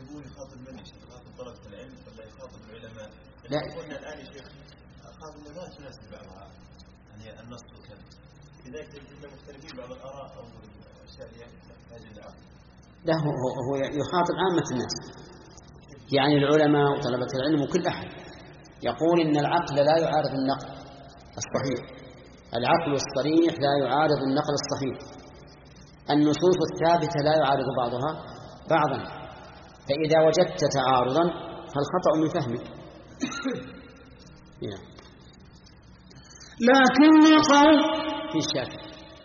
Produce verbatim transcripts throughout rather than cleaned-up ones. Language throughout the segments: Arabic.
يقول يخاطب من يخاطب طلبة العلم ولا يخاطب العلماء؟ لا. قلنا الآن يا شيخ أخاف أن ما تناسب بعضها يعني النص وكذا، لذلك يجب مختلفين بعض الآراء أو الأشياء اللي تحتاج العقل. لا، هو هو يخاطب عامة الناس، يعني العلماء وطلبة العلم وكل أحد. يقول إن العقل لا يعارض النقل الصحيح، العقل الصريح لا يعارض النقل الصحيح، النصوص الثابتة لا يعارض بعضها بعضا، فإذا وجدت تعارضا فالخطأ من فهمك. لكن قول في الشك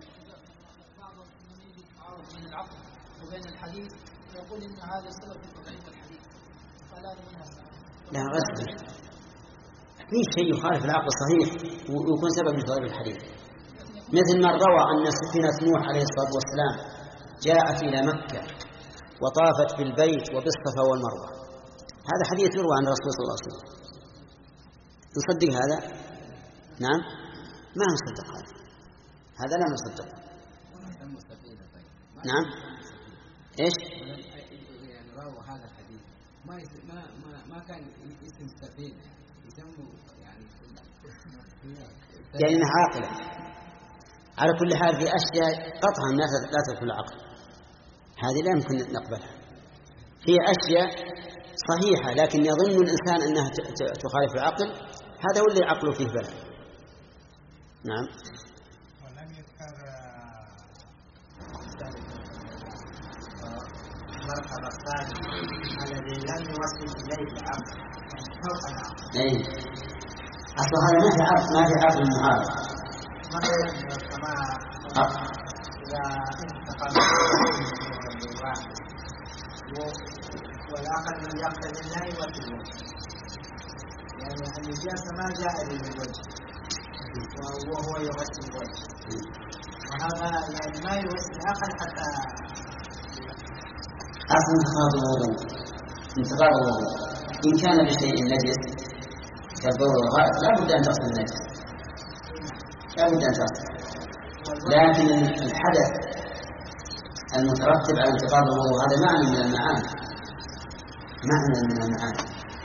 بين العقل وبين الحديث يقول إن هذا سبب في تضعيف الحديث فلا منها. لا غير في شيء يخالف العقل الصحيح ويكون سبب في تضعيف الحديث، مثل ما روى أن سفينة نوح عليه الصلاة والسلام جاءت إلى مكة وطافت بالبيت وبالصفا والمروة، هذا حديث يروى عن الرسول صلى الله عليه وسلم، نصدق هذا؟ نعم ما نصدق هذا، هذا لا نصدق. نعم ايش يعني راوا هذا الحديث ما ما ما ما كان اسم سفينه يسموا يعني يعني عاقله. على كل حال في أشياء قطعا الناس لا تدخل العقل، هذه لا يمكن نقبلها. هي أشياء صحيحة لكن يظن الإنسان أنها تخالف العقل، هذا هو اللي عقله فيه بلد. نعم. ولم يذكر المرحلة الثانية الذي لم يوصل إليه العقل فوق العقل. أي أصل هذا ما في عقل، ما في عقل معارض. مثلا كما إذا انتقل الواحد والآخر من يقتل لا يوصل الوجه، يعني النجاسة ما جاء للوجه وهو يوصل الوجه، وهذا يعني ما يوصل الآخر حتى أصل انتقاض الوضوء. انتقاض الوضوء إن كان بشيء نجس كالبول والغائط لا بد أن تصل النجس، لا بد أن تصل، لكن الحدث المترتب على انتقاض الوضوء هذا معنى من المعاني، معنى من المعاني.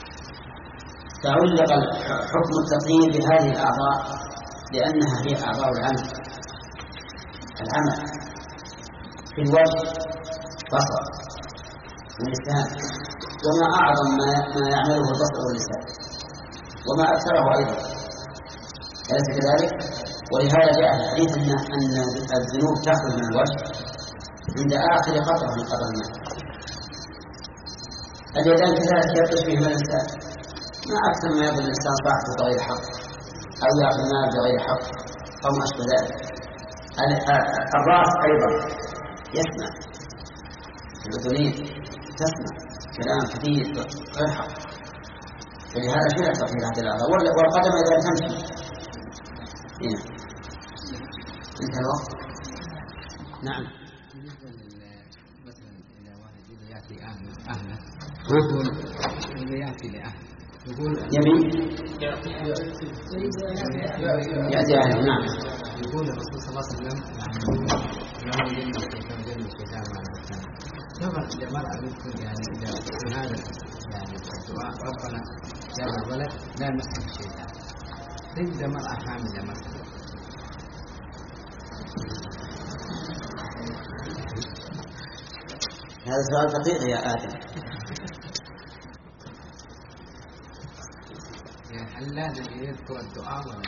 تعلق حكم التطهير بهذه الأعضاء لأنها هي أعضاء العمل، العمل في الوجه بصر واللسان، وما أعظم ما يعمله البصر واللسان وما أكثره أيضا، أليس كذلك؟ ولهذا جاء في الحديث أن الذنوب تخرج من الوجه عند آخر قطرة من قطر الماء. اليدان كذلك يبطش بهما الإنسان، ما أكثر ما يضل الإنسان صاحبه بغير حق أو يأخذ مال بغير حق أو ما أشبه ذلك. الرأس أيضا يسمع، الأذنين تسمع كلام كثير غير حق، فلهذا شرع تطهير هذه الأعضاء. والقدم أيضا تمشي. هنا انتهى الوقت. نعم. مثلا إذا واحد يأتي أهله أهله يقول إذا يأتي لأهله يقول يبي يأتي أهله. نعم. يقول الرسول صلى الله عليه وسلم يعني له جنة الشيطان جنة الشيطان مع الإنسان. طبعا لمرأة يمكن يعني إذا في هذا يعني الدعاء ربنا جاب الولد لا نسأل الشيطان، تجد مرأة حاملة مثلا هذا سؤال دقيق يا آدم. هل لازم يذكر الدعاء ولا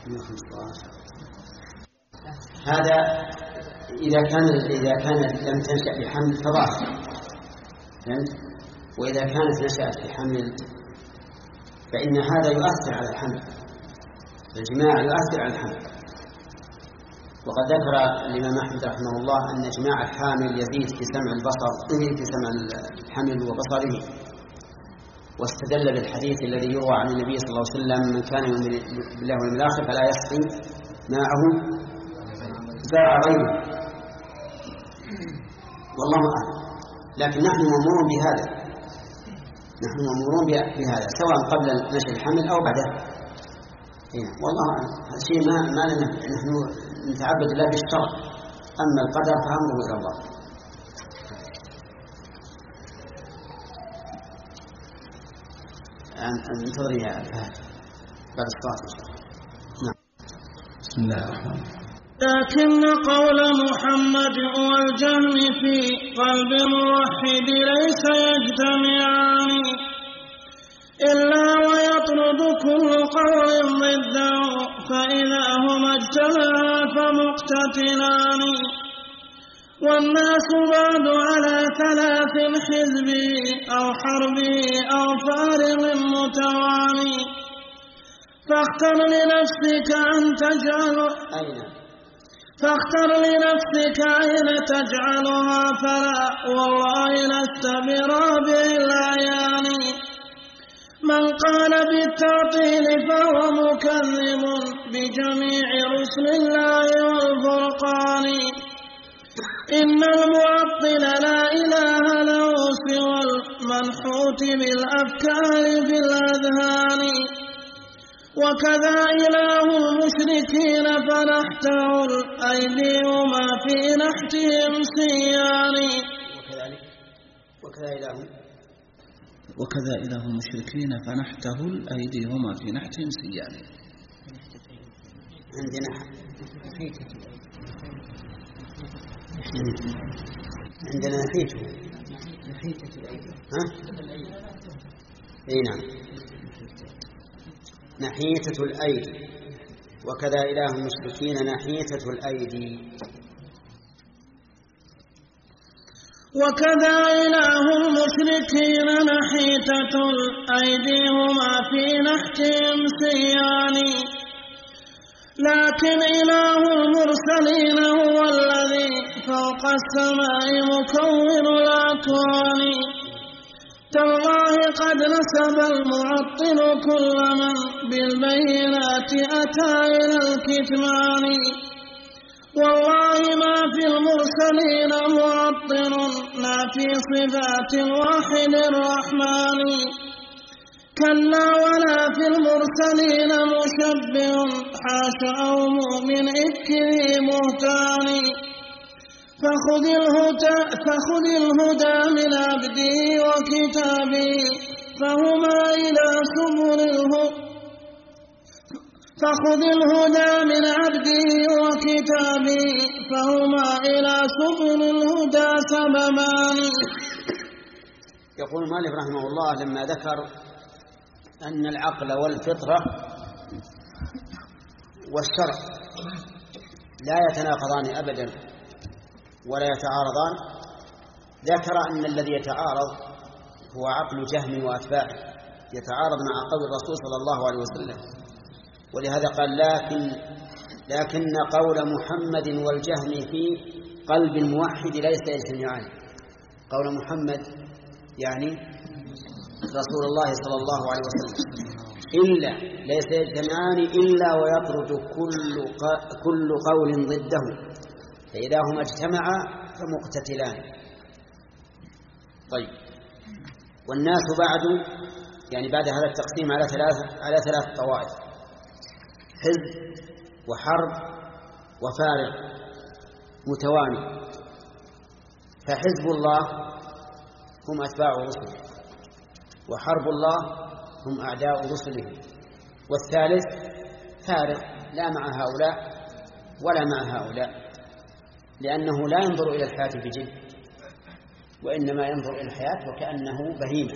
هذا إذا كان إذا كانت لم تنشأ بحمل فظاهر، فهمت؟ وإذا كانت نشأت بحمل فإن هذا يؤثر على الحمل، الجماع يؤثر على الحمل. وقد ذكر الإمام أحمد رحمه الله أن جماع الحامل يزيد في سمع البصر في سمع الحمل وبصره، واستدل بالحديث الذي يروى عن النبي صلى الله عليه وسلم من كان يؤمن بالله واليوم الآخر فلا يسقي ماءه زرع غيره، والله أعلم. لكن نحن مأمورون بهذا، نحن مأمورون بهذا سواء قبل نشأ الحمل أو بعده. إيه والله أعلم. هذا شيء ما ما لنا نحن نتعبد الله بالشرع، أما القدر فأمره إلى الله. انتظري يا فهد بعد الصلاة إن شاء الله. نعم. بسم الله الرحمن الرحيم. لكن قول محمد والجهم في قلب الموحد ليس يجتمعان إلا ويطرد كل قول ضده فإذا هما اجتمعا فمقتتلان. والناس بعد على ثلاث حزب أو حرب أو فارغ متواني فاختر لنفسك أن تجعل أين فاختر لنفسك أين تجعلها فلا والله لست برابع الأعيان. من قال بالتعطيل فهو مكذب بجميع رسل الله والفرقان. إن المعطل لا إله له سوى المنحوت بالأفكار في الأذهان. وكذا إله المشركين فنحته الأيدي وما في نحتهم سيان. وكذا إله وكذا إله المشركين فنحته الأيدي وما في نحتهم سيان. عندنا عندنا نحيته ها؟ اي نعم نحيتة الأيدي. وكذا إله المشركين نحيتة الأيدي. وكذا إله المشركين نحيتة الأيدي هما في نحتهم سيان. لكن إله المرسلين هو الذي فوق السماء مكون الأكوان. تالله قد نسب المعطل كل من بالبينات أتى إلى الكتمان. والله ما في المرسلين معطل ما في صفات الواحد الرحمن. كلا ولا في المرسلين مشبه حاشا أو مؤمن إكره مهتان. فخذ الهدى, فخذ الهدى من عبده وكتابه فهما إلى سبل الهدى فخذ الهدى من عبده وكتابه فهما إلى سبل الهدى سببان. يقول مالك رحمه الله لما ذكر أن العقل والفطرة والشرع لا يتناقضان أبدا ولا يتعارضان، ذكر أن الذي يتعارض هو عقل جهم وأتباعه، يتعارض مع قول الرسول صلى الله عليه وسلم. ولهذا قال لكن لكن قول محمد والجهم في قلب الموحد ليس يجتمعان. قول محمد يعني رسول الله صلى الله عليه وسلم إلا ليس يجتمعان إلا ويطرد كل كل قول ضده فإذا هما اجتمعا فمقتتلان. طيب، والناس بعد يعني بعد هذا التقسيم على ثلاث على ثلاث طوائف: حزب وحرب وفارق متواني. فحزب الله هم أتباع رسله، وحرب الله هم أعداء رسله، والثالث فارق لا مع هؤلاء ولا مع هؤلاء، لأنه لا ينظر إلى الحياة بجد، وإنما ينظر إلى الحياة وكأنه بهيمة.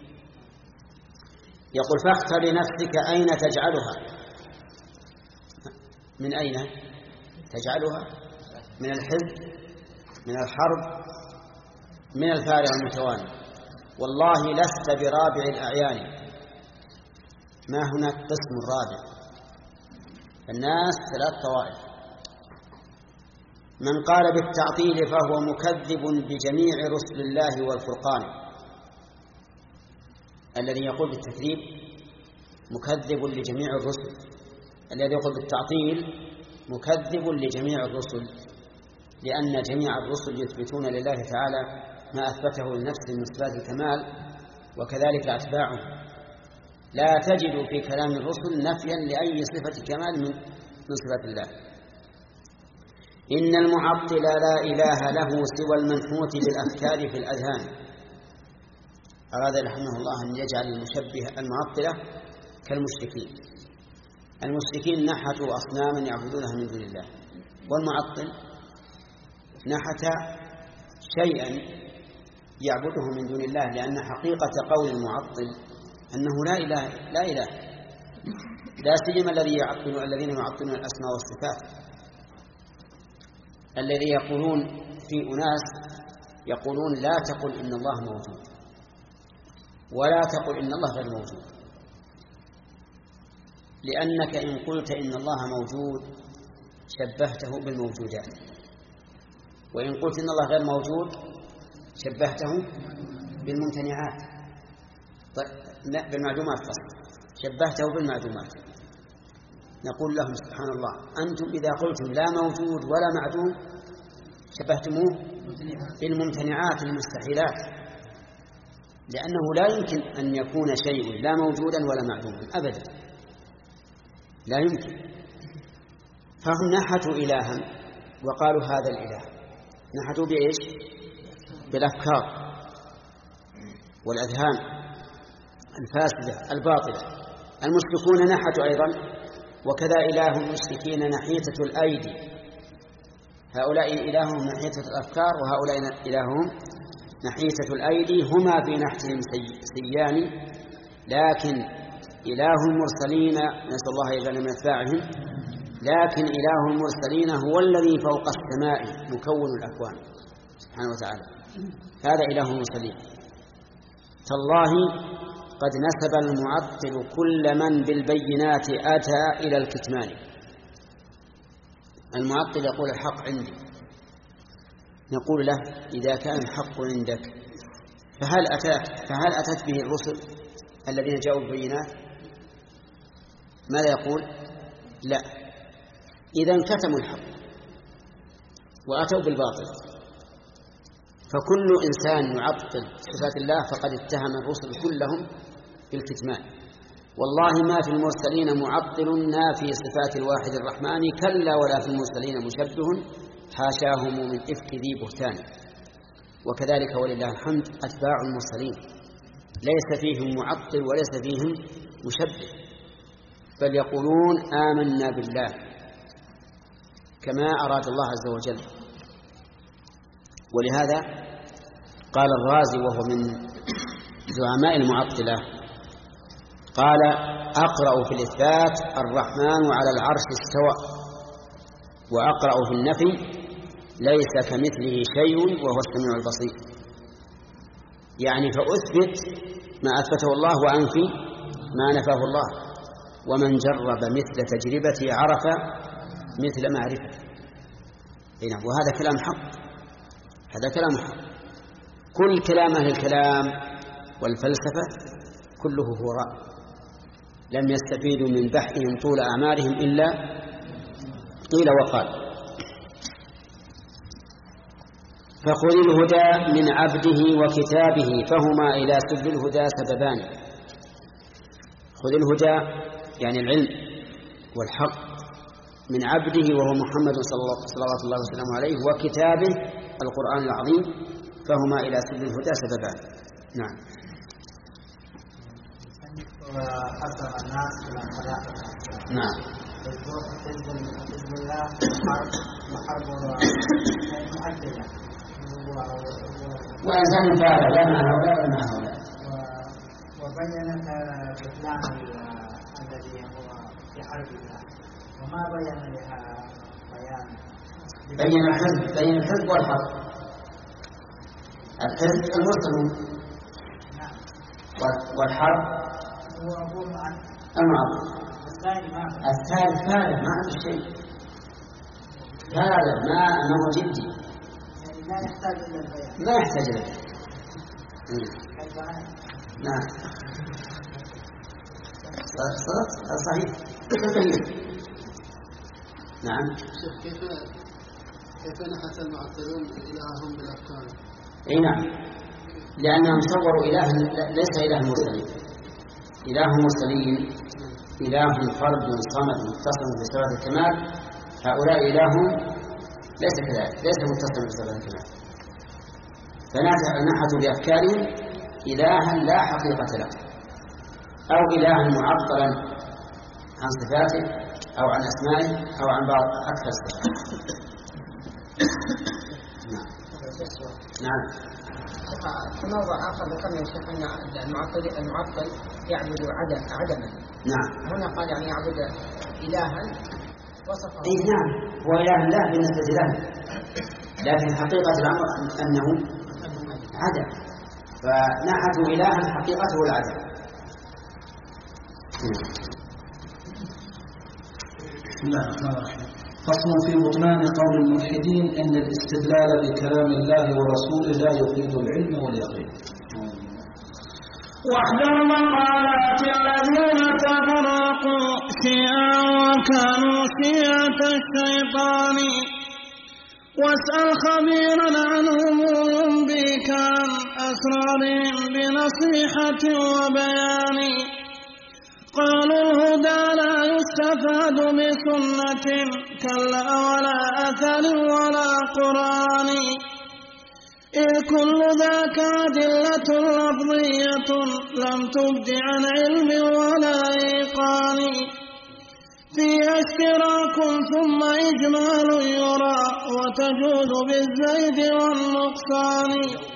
يقول فاختر لنفسك أين تجعلها. من أين تجعلها؟ من الحزب، من الحرب، من الفارق المتواني. والله لست برابع الأعيان. ما هناك قسم الرابع. الناس ثلاث طوائف: من قال بالتعطيل فهو مكذب بجميع رسل الله والفرقان. الذي يقول بالتكذيب مكذب لجميع الرسل، الذي يقول بالتعطيل مكذب لجميع الرسل، لأن جميع الرسل يثبتون لله تعالى ما أثبته لنفسه من صفات الكمال، وكذلك أتباعه. لا تجد في كلام الرسل نفيا لأي صفة كمال من من صفات الله. إن المعطل لا إله له سوى المنحوت بالأفكار في الأذهان. أراد رحمه الله أن يجعل المشبه المعطلة كالمشركين. المشركين نحتوا أصناما يعبدونها من دون الله، والمعطل نحت شيئا يعبده من دون الله، لأن حقيقة قول المعطل أنه لا إله لا إله لا سيما الذي يعطل الذين يعطلون الأسماء والصفات، الذي يقولون في أناس يقولون لا تقل إن الله موجود ولا تقل إن الله غير موجود، لأنك إن قلت إن الله موجود شبهته بالموجودات، وإن قلت إن الله غير موجود شبهته بالممتنعات، لا بالمعدومات فقط، شبهته بالمعدومات. نقول لهم سبحان الله، أنتم إذا قلتم لا موجود ولا معدوم شبهتموه بالممتنعات المستحيلات، لأنه لا يمكن أن يكون شيء لا موجودا ولا معدوما أبدا، لا يمكن. فهم نحتوا إلها وقالوا هذا الإله، نحتوا بإيش؟ بالأفكار والأذهان الفاسدة الباطلة. المشركون نحتوا أيضا، وكذا إله المشركين نحيتة الأيدي، هؤلاء إلههم نحيتة الأفكار وهؤلاء إلههم نحيتة الأيدي، هما في نحتهم سيان، لكن إله المرسلين نسأل الله يجعلنا من أتباعهم، لكن إله المرسلين هو الذي فوق السماء مكون الأكوان سبحانه وتعالى، هذا إله المرسلين. تالله قد نسب المعطل كل من بالبينات أتى إلى الكتمان. المعطل يقول الحق عندي، نقول له إذا كان الحق عندك فهل أتت, فهل أتت به الرسل الذين جاءوا بالبينات؟ ماذا يقول؟ لا، إذا كتموا الحق وأتوا بالباطل. فكل إنسان يعطل صفات الله فقد اتهم الرسل كلهم بالكتمان. والله ما في المرسلين معطل نافي صفات الواحد الرحمن، كلا ولا في المرسلين مشبه حاشاهم من إفك ذي بهتان. وكذلك ولله الحمد أتباع المرسلين ليس فيهم معطل وليس فيهم مشبه، بل يقولون آمنا بالله كما أراد الله عز وجل. ولهذا قال الرازي وهو من زعماء المعطلة، قال أقرأ في الإثبات الرحمن على العرش استوى، وأقرأ في النفي ليس كمثله شيء وهو السميع البصير. يعني فأثبت ما أثبته الله وأنفي ما نفاه الله، ومن جرب مثل تجربتي عرف مثل معرفة. وهذا كلام حق، هذا كلام حق. كل كلام أهل الكلام والفلسفة كله هو رأي، لم يستفيدوا من بحثهم طول أعمارهم إلا قيل وقال. فخذ الهدى من عبده وكتابه فهما إلى سبل الهدى سببان. خذ الهدى يعني العلم والحق من عبده وهو محمد صلوات الله وسلامه عليه، وكتابه القرآن العظيم، فهما إلى سبل الهدى سببان. نعم. وحذر الناس إلى الخلاء. نعم. حزب الله حرب وحرب المؤدية وإنسان فعل لا مع هؤلاء ولا مع هؤلاء. وبينت بطلان الذي هو في حرب الله، وما بين لها بيان. بين الحزب بين الحزب والحرب. الحزب المسلم والحرب هو أقول عن المعطل. الثالث فارغ ما عنده شيء، فارغ ما ما هو جدي، يعني لا يحتاج إلى البيان، ما يحتاج إلى البيان. نعم صحيح. نعم. كيف كيف نحت المعطلون إلههم بالأفكار؟ أي نعم، لأنهم صوروا إله ليس إله المرسلين. إله المرسلين إله فرد صمد متصل بصفات الكمال، هؤلاء إلههم ليس كذلك، ليس متصل بصفات الكمال، فنحتوا بأفكارهم إلها لا حقيقة له، أو إلها معطلا عن صفاته أو عن أسمائه أو عن بعض أكثر الصفات. نعم. نعم. في موضع آخر ذكرنا يا شيخ أن المعطل المعطل يعبد عدم عدما. نعم. هنا قال يعني يعبد إلها وصفه. إيه نعم، هو إله له بالنسبة له، لكن حقيقة الأمر أنه عدم، فنعته إلها حقيقته العدم. بسم الله الرحمن الرحيم. فصل في بطلان قول الملحدين إن الاستدلال بكلام الله ورسوله لا يفيد العلم واليقين. واحذر مقالات الذين تفرقوا شيعا وكانوا شيعة الشيطان، واسأل خبيرا عنهم ينبيك عن أسرارهم بنصيحة وبيان. قالوا الهدى لا يستفاد بسنة كلا ولا أثر ولا قرآن، إذ كل ذاك أدلة لفظية لم تبد عن علم ولا إيقان، فيها اشتراك ثم إجمال يرى وتجوز بالزيد والنقصان.